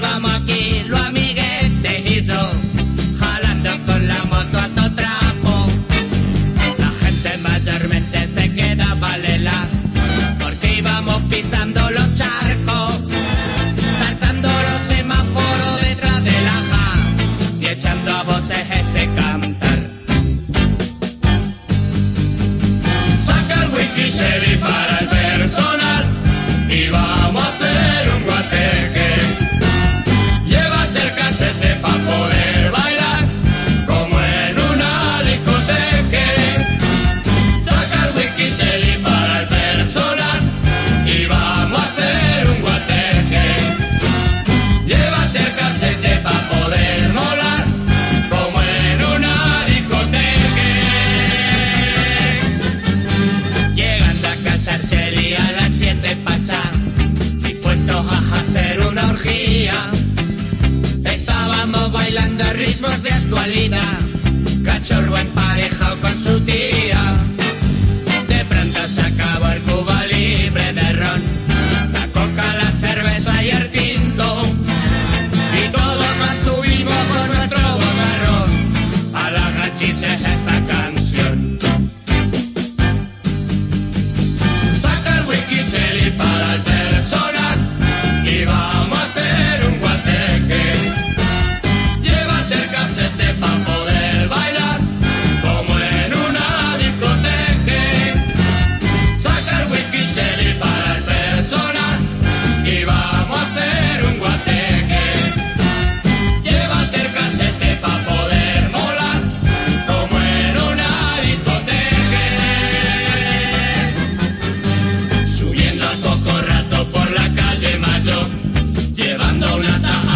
íbamos aquí los amiguetes y yo, jalando con la moto a todo trapo. La gente mayormente se quedaba lela, porque íbamos pisando los charcos, saltando los semáforos detrás de la ja y echando a voces este cantar. Saca el whisky Shelly para el personal y vamos a hacer un guateque. Llévate el casete pa' poder bailar como en una discoteca. Saca el whisky Shelly para el personal y vamos a hacer un guateque. Llévate el casete pa' poder molar como en una discoteca. Llegando a casa Shelly a las 7 pasan, dispuestos a hacer una orgía. Estábamos bailando ritmos de actualidad, cachorro emparejado con su tía. De pronto se acabó el Cuba libre de ron, la coca, la cerveza y el tinto, y todos mantuvimos por nuestro bozarrón a las rachices esta canción. Saca el whisky Shelly para el personal y vamos a hacer un guateque. Llévate el casete pa' poder bailar como en una discoteca. Saca el whisky Shelly para el personal y vamos a hacer un guateque. Llévate el casete pa' poder molar como en una discoteca. Subiendo al poco rato por la calle Mayo, llevando una taja